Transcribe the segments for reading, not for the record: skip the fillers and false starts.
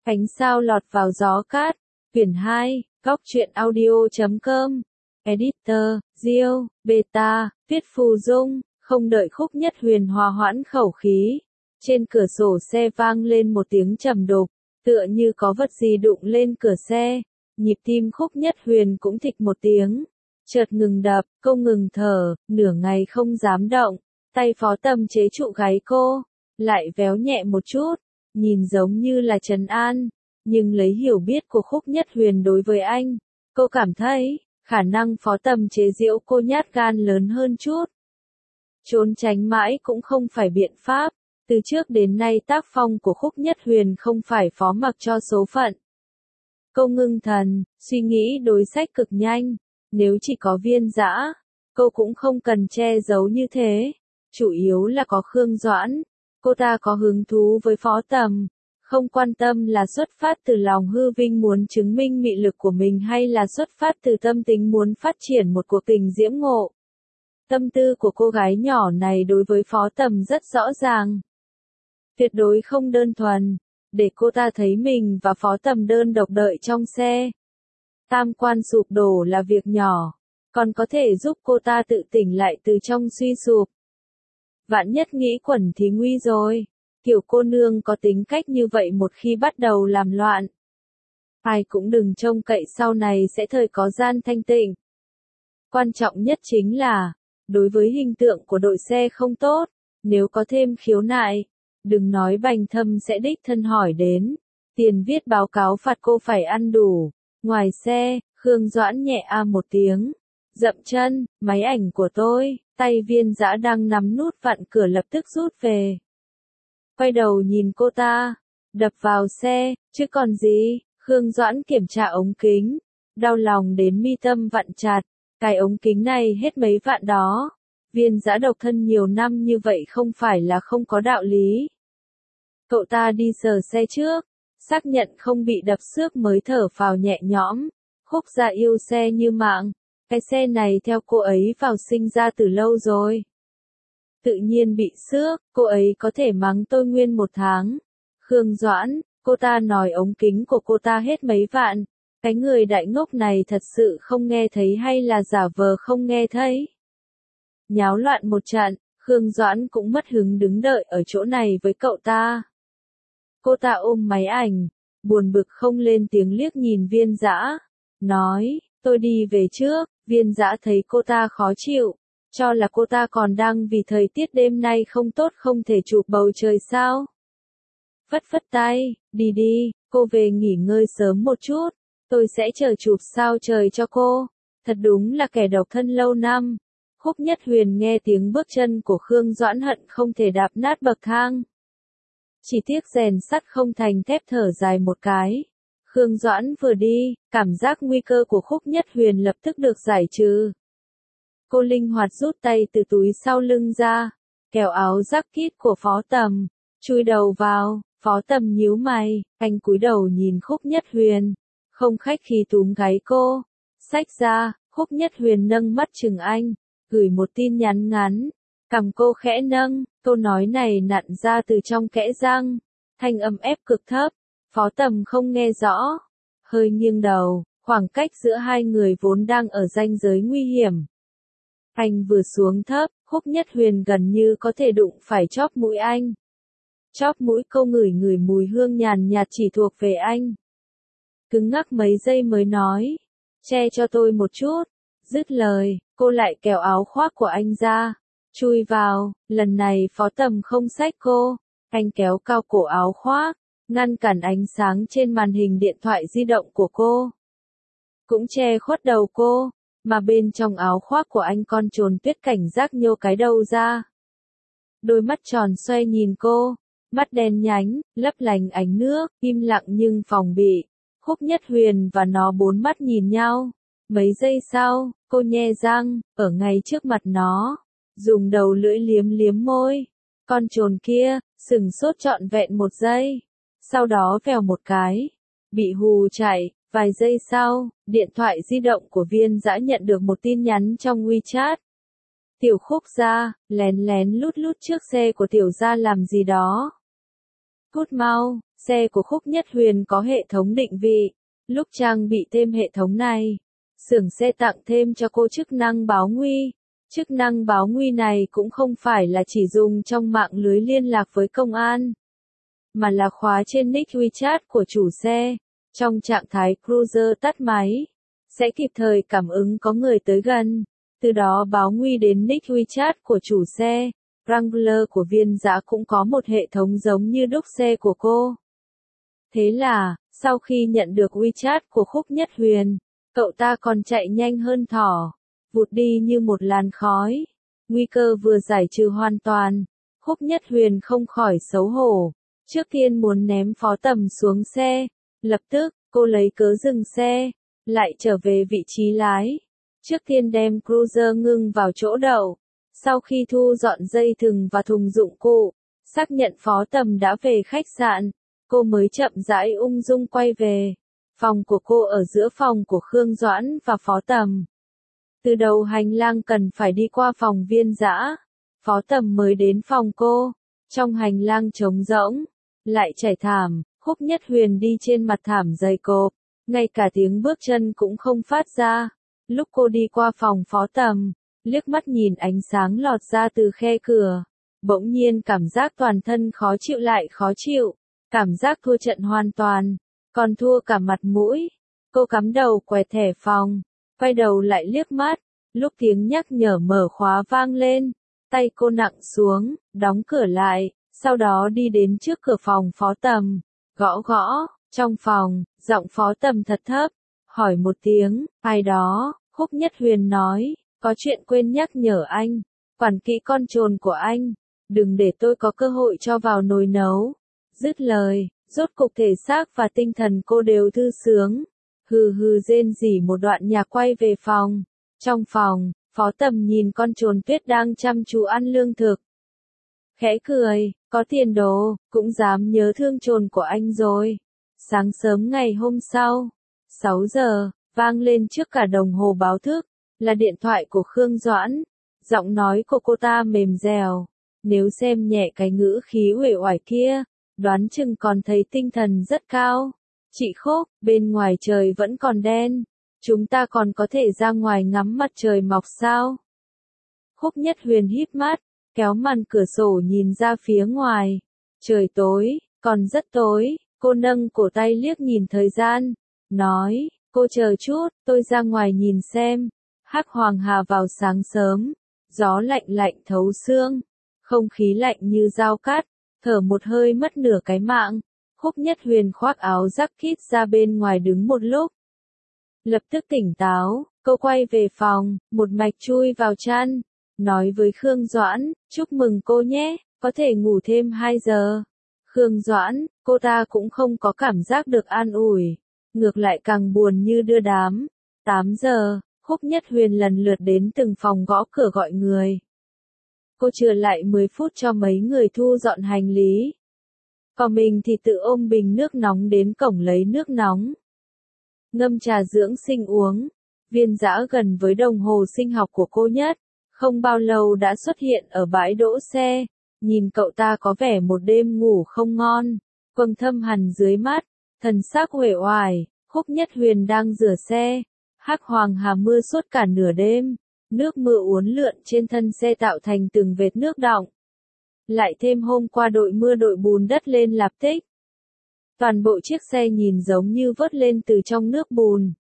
Ánh sao lọt vào gió cát. Quyển 2, Góc truyện audio.com. Editor, Diêu, Beta, viết Phù Dung. Không đợi Khúc Nhất Huyền hòa hoãn khẩu khí, trên cửa sổ xe vang lên một tiếng trầm đục, tựa như có vật gì đụng lên cửa xe. Nhịp tim Khúc Nhất Huyền cũng thịch một tiếng, chợt ngừng đập, cô ngừng thở, nửa ngày không dám động. Tay Phó Tầm chế trụ gáy cô, lại véo nhẹ một chút, nhìn giống như là trấn an, nhưng lấy hiểu biết của Khúc Nhất Huyền đối với anh, cô cảm thấy khả năng Phó Tầm chế giễu cô nhát gan lớn hơn chút. Trốn tránh mãi cũng không phải biện pháp, từ trước đến nay tác phong của Khúc Nhất Huyền không phải phó mặc cho số phận. Cô ngưng thần, suy nghĩ đối sách cực nhanh, nếu chỉ có Viên Dã, cô cũng không cần che giấu như thế, chủ yếu là có Khương Doãn, cô ta có hứng thú với Phó Tầm, không quan tâm là xuất phát từ lòng hư vinh muốn chứng minh mị lực của mình hay là xuất phát từ tâm tính muốn phát triển một cuộc tình diễm ngộ. Tâm tư của cô gái nhỏ này đối với Phó Tầm rất rõ ràng. Tuyệt đối không đơn thuần, để cô ta thấy mình và Phó Tầm đơn độc đợi trong xe. Tam quan sụp đổ là việc nhỏ, còn có thể giúp cô ta tự tỉnh lại từ trong suy sụp. Vạn nhất nghĩ quẩn thì nguy rồi, kiểu cô nương có tính cách như vậy một khi bắt đầu làm loạn. Ai cũng đừng trông cậy sau này sẽ thời có gian thanh tịnh. Quan trọng nhất chính là, đối với hình tượng của đội xe không tốt, nếu có thêm khiếu nại, đừng nói Bành Thâm sẽ đích thân hỏi đến, tiền viết báo cáo phạt cô phải ăn đủ. Ngoài xe, Khương Doãn nhẹ một tiếng, dậm chân, máy ảnh của tôi, tay Viên Dã đang nắm nút vặn cửa lập tức rút về. Quay đầu nhìn cô ta, đập vào xe, chứ còn gì, Khương Doãn kiểm tra ống kính, đau lòng đến mi tâm vặn chặt. Cái ống kính này hết mấy vạn đó. Viên Dã độc thân nhiều năm như vậy không phải là không có đạo lý. Cậu ta đi sờ xe trước, xác nhận không bị đập xước mới thở phào nhẹ nhõm. Khúc Gia yêu xe như mạng, cái xe này theo cô ấy vào sinh ra từ lâu rồi. Tự nhiên bị xước, cô ấy có thể mắng tôi nguyên một tháng. Khương Doãn, cô ta nói ống kính của cô ta hết mấy vạn. Cái người đại ngốc này thật sự không nghe thấy hay là giả vờ không nghe thấy? Nháo loạn một trận, Khương Doãn cũng mất hứng đứng đợi ở chỗ này với cậu ta. Cô ta ôm máy ảnh, buồn bực không lên tiếng liếc nhìn Viên Dã, nói, tôi đi về trước. Viên Dã thấy cô ta khó chịu, cho là cô ta còn đang vì thời tiết đêm nay không tốt không thể chụp bầu trời sao. Phất phất tay, đi đi, cô về nghỉ ngơi sớm một chút. Tôi sẽ chờ chụp sao trời cho cô. Thật đúng là kẻ độc thân lâu năm. Khúc Nhất Huyền nghe tiếng bước chân của Khương Doãn hận không thể đạp nát bậc thang. Chỉ tiếc rèn sắt không thành thép thở dài một cái. Khương Doãn vừa đi, cảm giác nguy cơ của Khúc Nhất Huyền lập tức được giải trừ. Cô linh hoạt rút tay từ túi sau lưng ra, kéo áo jacket của Phó Tầm, chui đầu vào. Phó Tầm nhíu mày, anh cúi đầu nhìn Khúc Nhất Huyền. Không khách khí túm gáy cô, xách ra, Khúc Nhất Huyền nâng mắt chừng anh, gửi một tin nhắn ngắn, cằm cô khẽ nâng, câu nói này nặn ra từ trong kẽ răng, thanh âm ép cực thấp, Phó Tầm không nghe rõ, hơi nghiêng đầu, khoảng cách giữa hai người vốn đang ở ranh giới nguy hiểm. Anh vừa xuống thấp, Khúc Nhất Huyền gần như có thể đụng phải chóp mũi anh. Chóp mũi cô ngửi ngửi mùi hương nhàn nhạt chỉ thuộc về anh. Cứng ngắc mấy giây mới nói, che cho tôi một chút. Dứt lời, cô lại kéo áo khoác của anh ra, chui vào. Lần này Phó Tầm không xách cô, anh kéo cao cổ áo khoác, ngăn cản ánh sáng trên màn hình điện thoại di động của cô, cũng che khuất đầu cô, mà bên trong áo khoác của anh con trồn tuyết cảnh giác nhô cái đầu ra. Đôi mắt tròn xoay nhìn cô, mắt đen nhánh, lấp lánh ánh nước, im lặng nhưng phòng bị. Khúc Nhất Huyền và nó bốn mắt nhìn nhau. Mấy giây sau, cô nhe răng, ở ngay trước mặt nó, dùng đầu lưỡi liếm liếm môi. Con trồn kia, sừng sốt trọn vẹn một giây. Sau đó vèo một cái, bị hù chạy. Vài giây sau, điện thoại di động của Viên Dã nhận được một tin nhắn trong WeChat. Tiểu Khúc gia, lén lén lút lút trước xe của tiểu gia làm gì đó. Cút mau, xe của Khúc Nhất Huyền có hệ thống định vị. Lúc trang bị thêm hệ thống này, xưởng xe tặng thêm cho cô chức năng báo nguy. Chức năng báo nguy này cũng không phải là chỉ dùng trong mạng lưới liên lạc với công an, mà là khóa trên nick WeChat của chủ xe. Trong trạng thái cruiser tắt máy, sẽ kịp thời cảm ứng có người tới gần, từ đó báo nguy đến nick WeChat của chủ xe. Wrangler của Viên Dã cũng có một hệ thống giống như đúc xe của cô. Thế là, sau khi nhận được WeChat của Khúc Nhất Huyền, cậu ta còn chạy nhanh hơn thỏ, vụt đi như một làn khói. Nguy cơ vừa giải trừ hoàn toàn, Khúc Nhất Huyền không khỏi xấu hổ. Trước tiên muốn ném Phó Tầm xuống xe, lập tức, cô lấy cớ dừng xe, lại trở về vị trí lái. Trước tiên đem cruiser ngưng vào chỗ đậu. Sau khi thu dọn dây thừng và thùng dụng cụ, xác nhận Phó Tầm đã về khách sạn, cô mới chậm rãi ung dung quay về. Phòng của cô ở giữa phòng của Khương Doãn và Phó Tầm. Từ đầu hành lang cần phải đi qua phòng Viên Dã, Phó Tầm mới đến phòng cô. Trong hành lang trống rỗng, lại trải thảm, Khúc Nhất Huyền đi trên mặt thảm dày cộp, ngay cả tiếng bước chân cũng không phát ra. Lúc cô đi qua phòng Phó Tầm, liếc mắt nhìn ánh sáng lọt ra từ khe cửa, bỗng nhiên cảm giác toàn thân khó chịu lại khó chịu, cảm giác thua trận hoàn toàn, còn thua cả mặt mũi. Cô cắm đầu quẹt thẻ phòng, quay đầu lại liếc mắt, lúc tiếng nhắc nhở mở khóa vang lên, tay cô nặng xuống, đóng cửa lại, sau đó đi đến trước cửa phòng Phó Tầm, gõ gõ. Trong phòng, giọng Phó Tầm thật thấp, hỏi một tiếng, ai đó. Khúc Nhất Huyền nói, có chuyện quên nhắc nhở anh, quản kỹ con trồn của anh, đừng để tôi có cơ hội cho vào nồi nấu. Dứt lời, rốt cục thể xác và tinh thần cô đều thư sướng, hừ hừ rên rỉ một đoạn nhạc quay về phòng. Trong phòng, Phó Tầm nhìn con trồn tuyết đang chăm chú ăn lương thực, khẽ cười, có tiền đồ, cũng dám nhớ thương trồn của anh rồi. Sáng sớm ngày hôm sau, 6 giờ, vang lên trước cả đồng hồ báo thức, là điện thoại của Khương Doãn. Giọng nói của cô ta mềm dẻo, nếu xem nhẹ cái ngữ khí uể oải kia, đoán chừng còn thấy tinh thần rất cao. Chị Khúc, bên ngoài trời vẫn còn đen, chúng ta còn có thể ra ngoài ngắm mặt trời mọc sao? Khúc Nhất Huyền híp mắt, kéo màn cửa sổ nhìn ra phía ngoài. Trời tối, còn rất tối. Cô nâng cổ tay liếc nhìn thời gian, nói, cô chờ chút, tôi ra ngoài nhìn xem. Hắc Hoàng Hà vào sáng sớm, gió lạnh lạnh thấu xương, không khí lạnh như dao cắt, thở một hơi mất nửa cái mạng. Khúc Nhất Huyền khoác áo jacket ra bên ngoài đứng một lúc. Lập tức tỉnh táo, cô quay về phòng, một mạch chui vào chăn, nói với Khương Doãn, chúc mừng cô nhé, có thể ngủ thêm 2 giờ. Khương Doãn, cô ta cũng không có cảm giác được an ủi, ngược lại càng buồn như đưa đám. 8 giờ, Khúc Nhất Huyền lần lượt đến từng phòng gõ cửa gọi người. Cô chừa lại 10 phút cho mấy người thu dọn hành lý. Còn mình thì tự ôm bình nước nóng đến cổng lấy nước nóng. Ngâm trà dưỡng sinh uống. Viên Dã gần với đồng hồ sinh học của cô nhất, không bao lâu đã xuất hiện ở bãi đỗ xe. Nhìn cậu ta có vẻ một đêm ngủ không ngon, quầng thâm hằn dưới mắt, thần xác uể oải. Khúc Nhất Huyền đang rửa xe. Hắc Hoàng Hà mưa suốt cả nửa đêm, nước mưa uốn lượn trên thân xe tạo thành từng vệt nước đọng. Lại thêm hôm qua đội mưa đội bùn đất lên lạp tích. Toàn bộ chiếc xe nhìn giống như vớt lên từ trong nước bùn.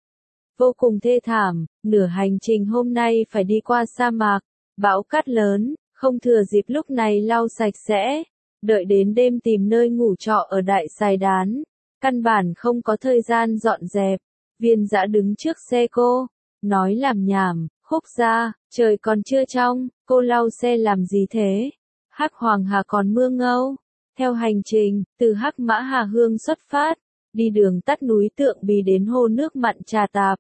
Vô cùng thê thảm, nửa hành trình hôm nay phải đi qua sa mạc, bão cát lớn, không thừa dịp lúc này lau sạch sẽ, đợi đến đêm tìm nơi ngủ trọ ở Đại Sài Đán, căn bản không có thời gian dọn dẹp. Viên Dã đứng trước xe cô, nói làm nhảm, Khúc ra, trời còn chưa trong, cô lau xe làm gì thế? Hắc Hoàng Hà còn mưa ngâu. Theo hành trình, từ Hắc Mã Hà Hương xuất phát, đi đường tắt núi Tượng Bì đến hồ nước mặn Trà Tạp.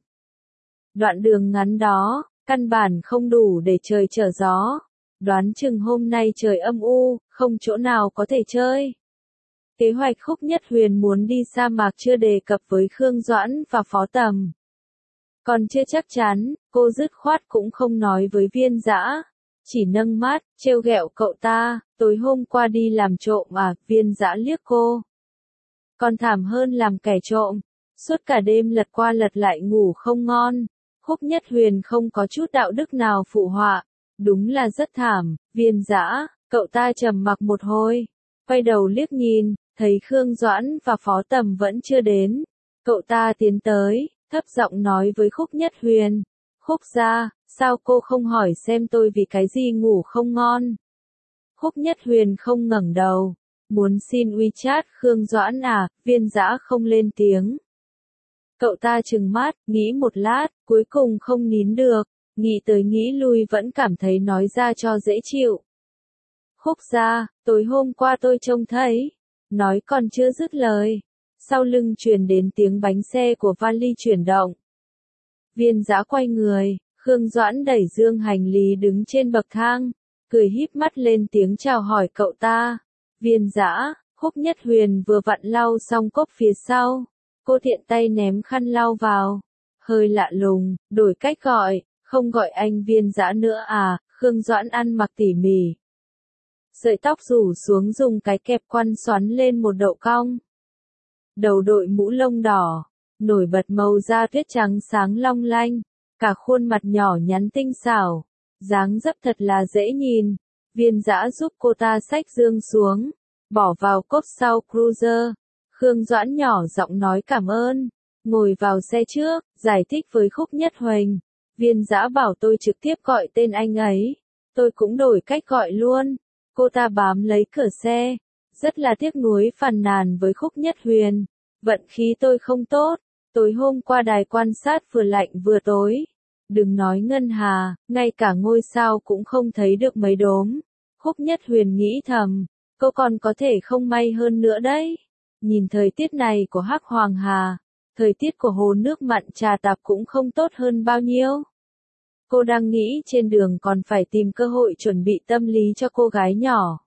Đoạn đường ngắn đó, căn bản không đủ để trời trở gió. Đoán chừng hôm nay trời âm u, không chỗ nào có thể chơi. Kế hoạch Khúc Nhất Huyền muốn đi sa mạc chưa đề cập với Khương Doãn và Phó Tầm. Còn chưa chắc chắn, cô dứt khoát cũng không nói với Viên Dã, chỉ nâng mắt, trêu ghẹo cậu ta, tối hôm qua đi làm trộm à? Viên Dã liếc cô. còn thảm hơn làm kẻ trộm. Suốt cả đêm lật qua lật lại ngủ không ngon. Khúc Nhất Huyền không có chút đạo đức nào phụ họa. Đúng là rất thảm. Viên Dã, cậu ta trầm mặc một hồi. Quay đầu liếc nhìn, thấy Khương Doãn và Phó Tầm vẫn chưa đến. Cậu ta tiến tới, thấp giọng nói với Khúc Nhất Huyền. Khúc gia, sao cô không hỏi xem tôi vì cái gì ngủ không ngon? Khúc Nhất Huyền không ngẩng đầu. Muốn xin WeChat Khương Doãn à? Viên Dã không lên tiếng. Cậu ta trừng mắt, nghĩ một lát, cuối cùng không nín được. Nghĩ tới nghĩ lui vẫn cảm thấy nói ra cho dễ chịu. Khúc gia, tối hôm qua tôi trông thấy. Nói còn chưa dứt lời. Sau lưng truyền đến tiếng bánh xe của vali chuyển động. Viên Dã quay người, Khương Doãn đẩy dương hành lý đứng trên bậc thang, cười híp mắt lên tiếng chào hỏi cậu ta. Viên Dã, Khúc Nhất Huyền vừa vặn lau xong cốc phía sau. Cô tiện tay ném khăn lau vào. Hơi lạ lùng, đổi cách gọi, không gọi anh Viên Dã nữa à? Khương Doãn ăn mặc tỉ mỉ. Sợi tóc rủ xuống dùng cái kẹp quăn xoắn lên một đậu cong. Đầu đội mũ lông đỏ, nổi bật màu da tuyết trắng sáng long lanh, cả khuôn mặt nhỏ nhắn tinh xảo, dáng dấp thật là dễ nhìn. Viên Dã giúp cô ta xách dương xuống, bỏ vào cốp sau cruiser. Khương Doãn nhỏ giọng nói cảm ơn, ngồi vào xe trước, giải thích với Khúc Nhất Huỳnh. Viên Dã bảo tôi trực tiếp gọi tên anh ấy, tôi cũng đổi cách gọi luôn. Cô ta bám lấy cửa xe, rất là tiếc nuối phàn nàn với Khúc Nhất Huyền. Vận khí tôi không tốt, tối hôm qua đài quan sát vừa lạnh vừa tối. Đừng nói ngân hà, ngay cả ngôi sao cũng không thấy được mấy đốm. Khúc Nhất Huyền nghĩ thầm, cô còn có thể không may hơn nữa đấy. Nhìn thời tiết này của Hắc Hoàng Hà, thời tiết của hồ nước mặn Trà Tạp cũng không tốt hơn bao nhiêu. Cô đang nghĩ trên đường còn phải tìm cơ hội chuẩn bị tâm lý cho cô gái nhỏ.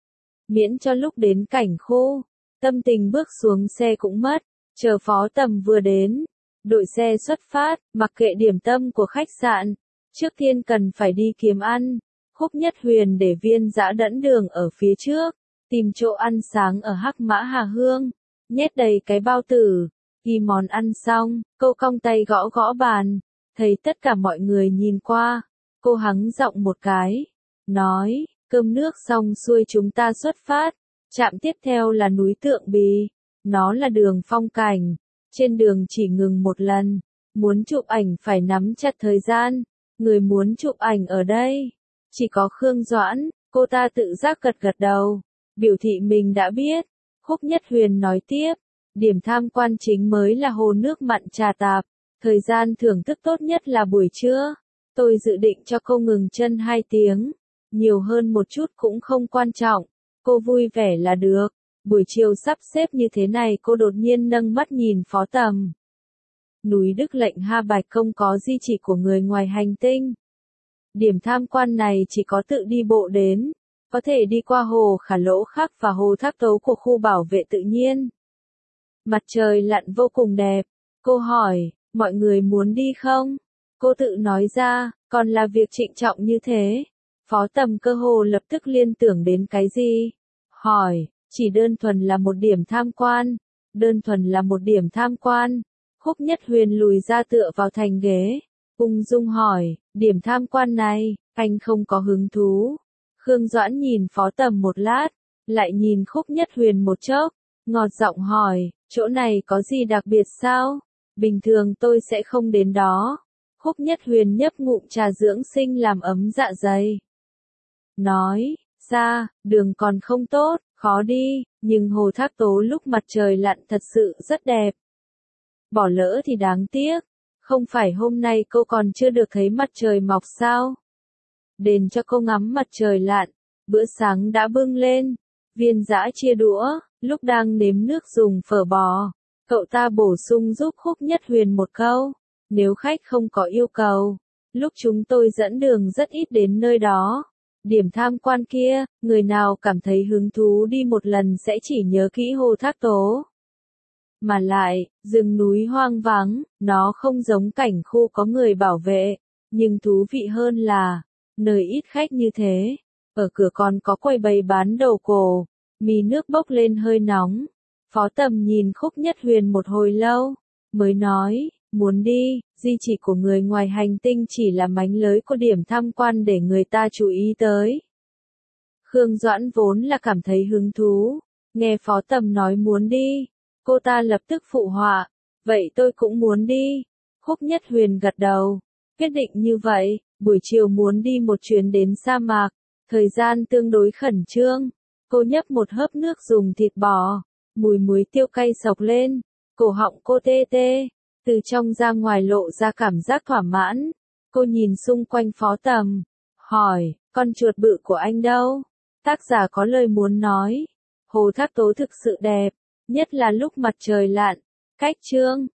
Miễn cho lúc đến cảnh khu, tâm tình bước xuống xe cũng mất, chờ Phó Tầm vừa đến. Đội xe xuất phát, mặc kệ điểm tâm của khách sạn. Trước tiên cần phải đi kiếm ăn. Khúc Nhất Huyền để Viên Dã dẫn đường ở phía trước, tìm chỗ ăn sáng ở Hắc Mã Hà Hương, nhét đầy cái bao tử. Ghi món ăn xong, cô cong tay gõ gõ bàn, thấy tất cả mọi người nhìn qua, cô hắng giọng một cái, nói, cơm nước xong xuôi chúng ta xuất phát, trạm tiếp theo là núi Tượng Bì, nó là đường phong cảnh, trên đường chỉ ngừng một lần, muốn chụp ảnh phải nắm chặt thời gian, người muốn chụp ảnh ở đây, chỉ có Khương Doãn, cô ta tự giác gật gật đầu, biểu thị mình đã biết. Khúc Nhất Huyền nói tiếp, điểm tham quan chính mới là hồ nước mặn Trà Tạp, thời gian thưởng thức tốt nhất là buổi trưa. Tôi dự định cho cô ngừng chân 2 tiếng, nhiều hơn một chút cũng không quan trọng, cô vui vẻ là được. Buổi chiều sắp xếp như thế này cô đột nhiên nâng mắt nhìn Phó Tầm. Núi Đức Lệnh Ha Bạch không có di chỉ của người ngoài hành tinh. Điểm tham quan này chỉ có tự đi bộ đến, có thể đi qua hồ Khả Lỗ Khắc và hồ Thác Tấu của khu bảo vệ tự nhiên. Mặt trời lặn vô cùng đẹp. Cô hỏi, mọi người muốn đi không? Cô tự nói ra, còn là việc trịnh trọng như thế. Phó Tầm cơ hồ lập tức liên tưởng đến cái gì? Hỏi, chỉ đơn thuần là một điểm tham quan. Đơn thuần là một điểm tham quan. Khúc Nhất Huyền lùi ra tựa vào thành ghế. Ung dung hỏi, điểm tham quan này, anh không có hứng thú. Khương Doãn nhìn Phó Tầm một lát, lại nhìn Khúc Nhất Huyền một chốc, ngọt giọng hỏi, chỗ này có gì đặc biệt sao? Bình thường tôi sẽ không đến đó. Khúc Nhất Huyền nhấp ngụm trà dưỡng sinh làm ấm dạ dày. Nói, ra, đường còn không tốt, khó đi, nhưng hồ Thác Tố lúc mặt trời lặn thật sự rất đẹp. Bỏ lỡ thì đáng tiếc, không phải hôm nay cô còn chưa được thấy mặt trời mọc sao? Đền cho cô ngắm mặt trời lặn, bữa sáng đã bưng lên, Viên Dã chia đũa, lúc đang nếm nước dùng phở bò, cậu ta bổ sung giúp Khúc Nhất Huyền một câu, nếu khách không có yêu cầu, lúc chúng tôi dẫn đường rất ít đến nơi đó. Điểm tham quan kia, người nào cảm thấy hứng thú đi một lần sẽ chỉ nhớ kỹ hồ Thác Tố. Mà lại, rừng núi hoang vắng, nó không giống cảnh khu có người bảo vệ, nhưng thú vị hơn là, nơi ít khách như thế, ở cửa còn có quầy bày bán đồ cổ, mì nước bốc lên hơi nóng, Phó Tầm nhìn Khúc Nhất Huyền một hồi lâu, mới nói, muốn đi, di chỉ của người ngoài hành tinh chỉ là mánh lới của điểm tham quan để người ta chú ý tới. Khương Doãn vốn là cảm thấy hứng thú, nghe Phó Tầm nói muốn đi, cô ta lập tức phụ họa, vậy tôi cũng muốn đi. Khúc Nhất Huyền gật đầu, quyết định như vậy, buổi chiều muốn đi một chuyến đến sa mạc, thời gian tương đối khẩn trương. Cô nhấp một hớp nước dùng thịt bò, mùi muối tiêu cay sộc lên, cổ họng cô tê tê, từ trong ra ngoài lộ ra cảm giác thỏa mãn. Cô nhìn xung quanh Phó Tầm, hỏi, con chuột bự của anh đâu? Tác giả có lời muốn nói, Hồ Thác Tố thực sự đẹp, nhất là lúc mặt trời lặn. Cách chương